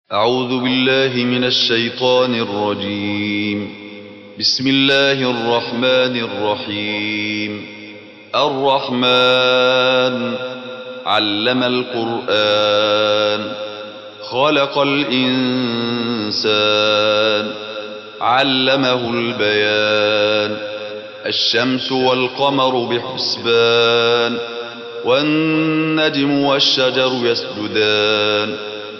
أعوذ بالله من الشيطان الرجيم. بسم الله الرحمن الرحيم. الرحمن علم القرآن خلق الإنسان علمه البيان. الشمس والقمر بحسبان والنجم والشجر يسجدان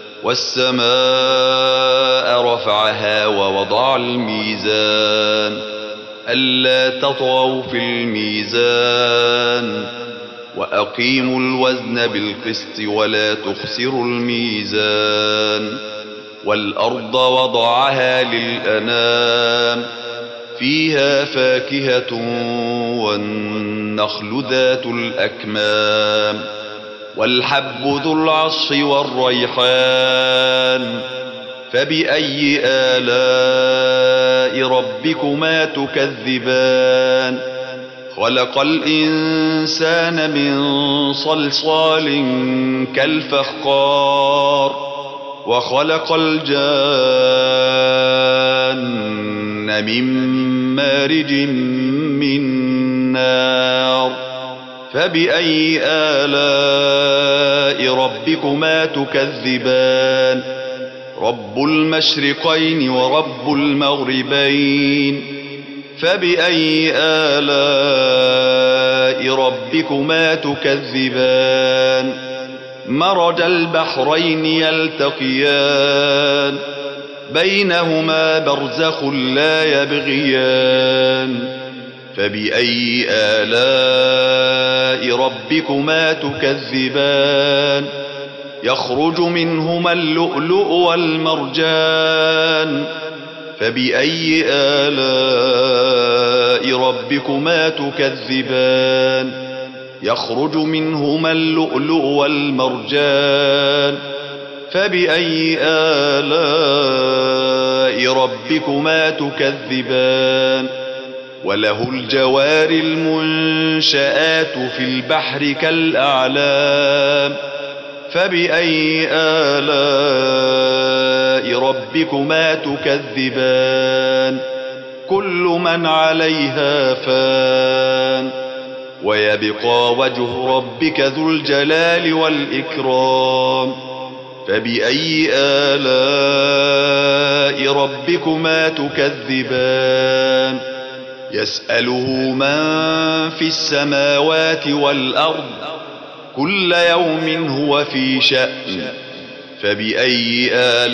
والسماء رفعها ووضع الميزان ألا تطغوا في الميزان وأقيموا الوزن بالقسط ولا تخسروا الميزان. والأرض وضعها للأنام فيها فاكهة والنخل ذات الأكمام والحب ذو العصف والريحان. فبأي آلاء ربكما تكذبان؟ خلق الإنسان من صلصال كالفخار وخلق الجان من مارج من نار. فبأي آلاء ربكما تكذبان؟ رب المشرقين ورب المغربين. فبأي آلاء ربكما تكذبان؟ مرج البحرين يلتقيان بينهما برزخ لا يبغيان. فبأي آلاء ربكما تكذبان؟ يخرج منهما اللؤلؤ والمرجان. فبأي آلاء ربكما تكذبان؟ يخرج منهما اللؤلؤ والمرجان. فبأي آلاء ربكما تكذبان؟ وله الجوار المنشآت في البحر كالأعلام. فبأي آلاء ربكما تكذبان؟ كل من عليها فان ويبقى وجه ربك ذو الجلال والإكرام. فبأي آلاء ربكما تكذبان؟ يسأله من في السماوات والأرض كل يوم هو في شأن. فبأي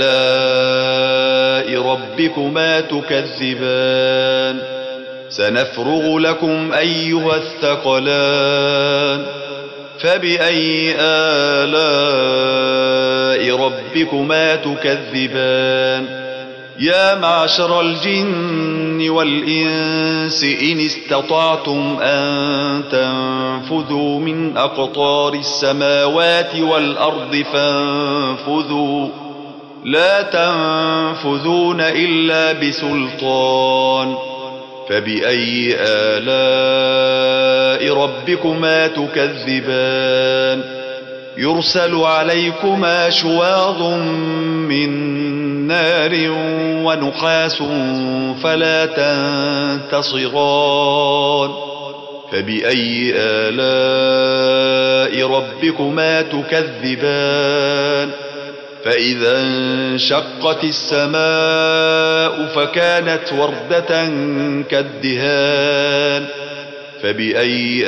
آلاء ربكما تكذبان؟ سنفرغ لكم أيها الثقلان. فبأي آلاء ربكما تكذبان؟ يا معشر الجن والإنس إن استطعتم أن تنفذوا من أقطار السماوات والأرض فانفذوا لا تنفذون إلا بسلطان. فبأي آلاء ربكما تكذبان؟ يرسل عليكما شواظ من نار ونحاس فلا تنتصران. فبأي آلاء ربكما تكذبان؟ فإذا انشقت السماء فكانت وردة كالدهان. فبأي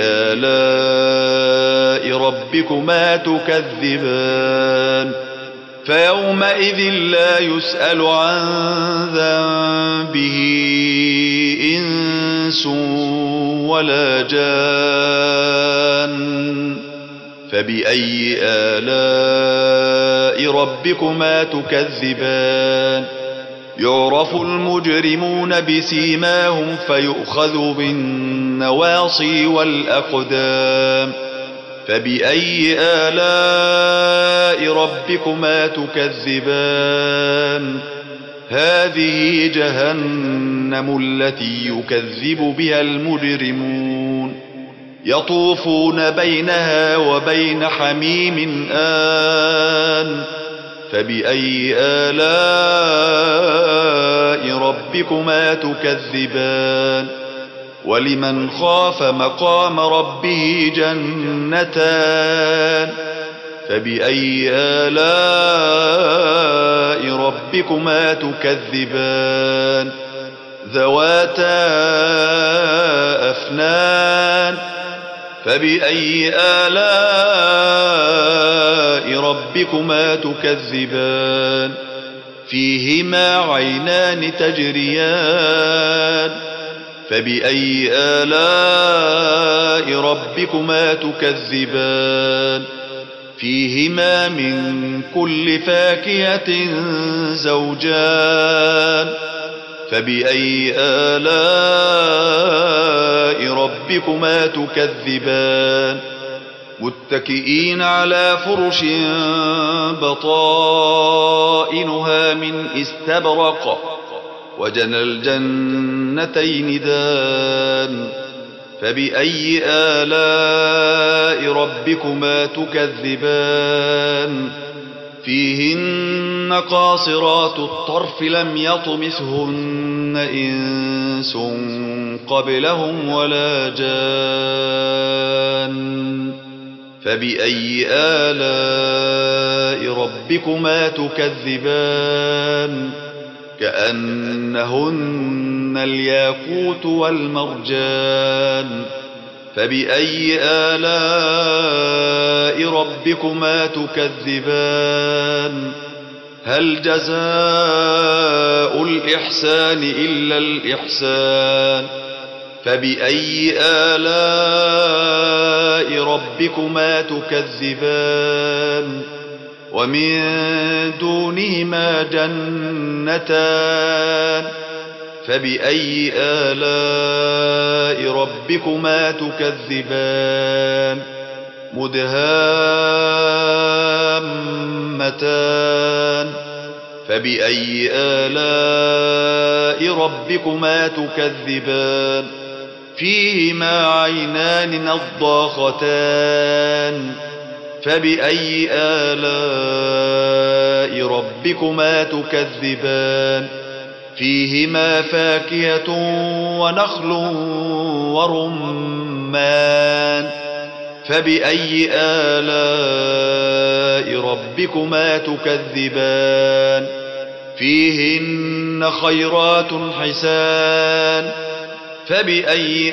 آلاء ربكما تكذبان؟ فيومئذ لا يسأل عن ذنبه إنس ولا جان. فبأي آلاء ربكما تكذبان؟ يعرف المجرمون بسيماهم فيؤخذ بالنواصي والأقدام. فبأي آلاء ربكما تكذبان؟ هذه جهنم التي يكذب بها المجرمون. يطوفون بينها وبين حميم آن فبأي آلاء ربكما تكذبان ولمن خاف مقام ربه جنتان فبأي آلاء ربكما تكذبان ذواتا أفنان فبأي آلاء ربكما تكذبان فيهما عينان تجريان فبأي آلاء ربكما تكذبان فيهما من كل فاكهة زوجان فبأي آلاء ربكما تكذبان متكئين على فرش بطائنها من استبرق وجنى الجنتين دان فبأي آلاء ربكما تكذبان فيهن قاصرات الطرف لم يطمثهن إنس قبلهم ولا جان فبأي آلاء ربكما تكذبان كأنهن الياقوت والمرجان فبأي آلاء ربكما تكذبان هل جزاء الإحسان إلا الإحسان فبأي آلاء ربكما تكذبان ومن دونهما جنتان فبأي آلاء ربكما تكذبان مدهامتان فبأي آلاء ربكما تكذبان فيهما عينان نضاختان فبأي آلاء ربكما تكذبان فيهما فاكهة ونخل ورمان فبأي آلاء ربكما تكذبان فيهن خيرات حسان فبأي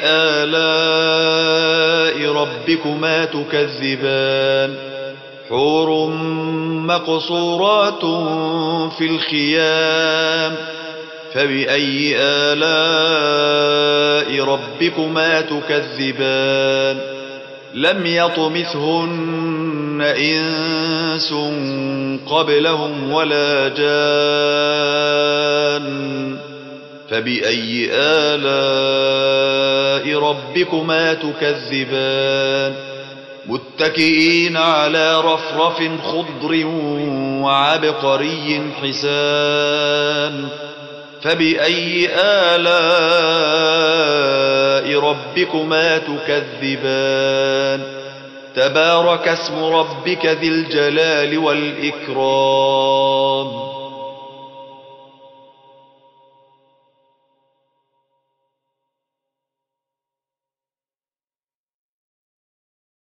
آلاء ربكما تكذبان حور مقصورات في الخيام فبأي آلاء ربكما تكذبان لم يطمثهن إنس قبلهم ولا جان فبأي آلاء ربكما تكذبان متكئين على رفرف خضر وعبقري حسان فبأي آلاء ربكما تكذبان تبارك اسم ربك ذي الجلال والإكرام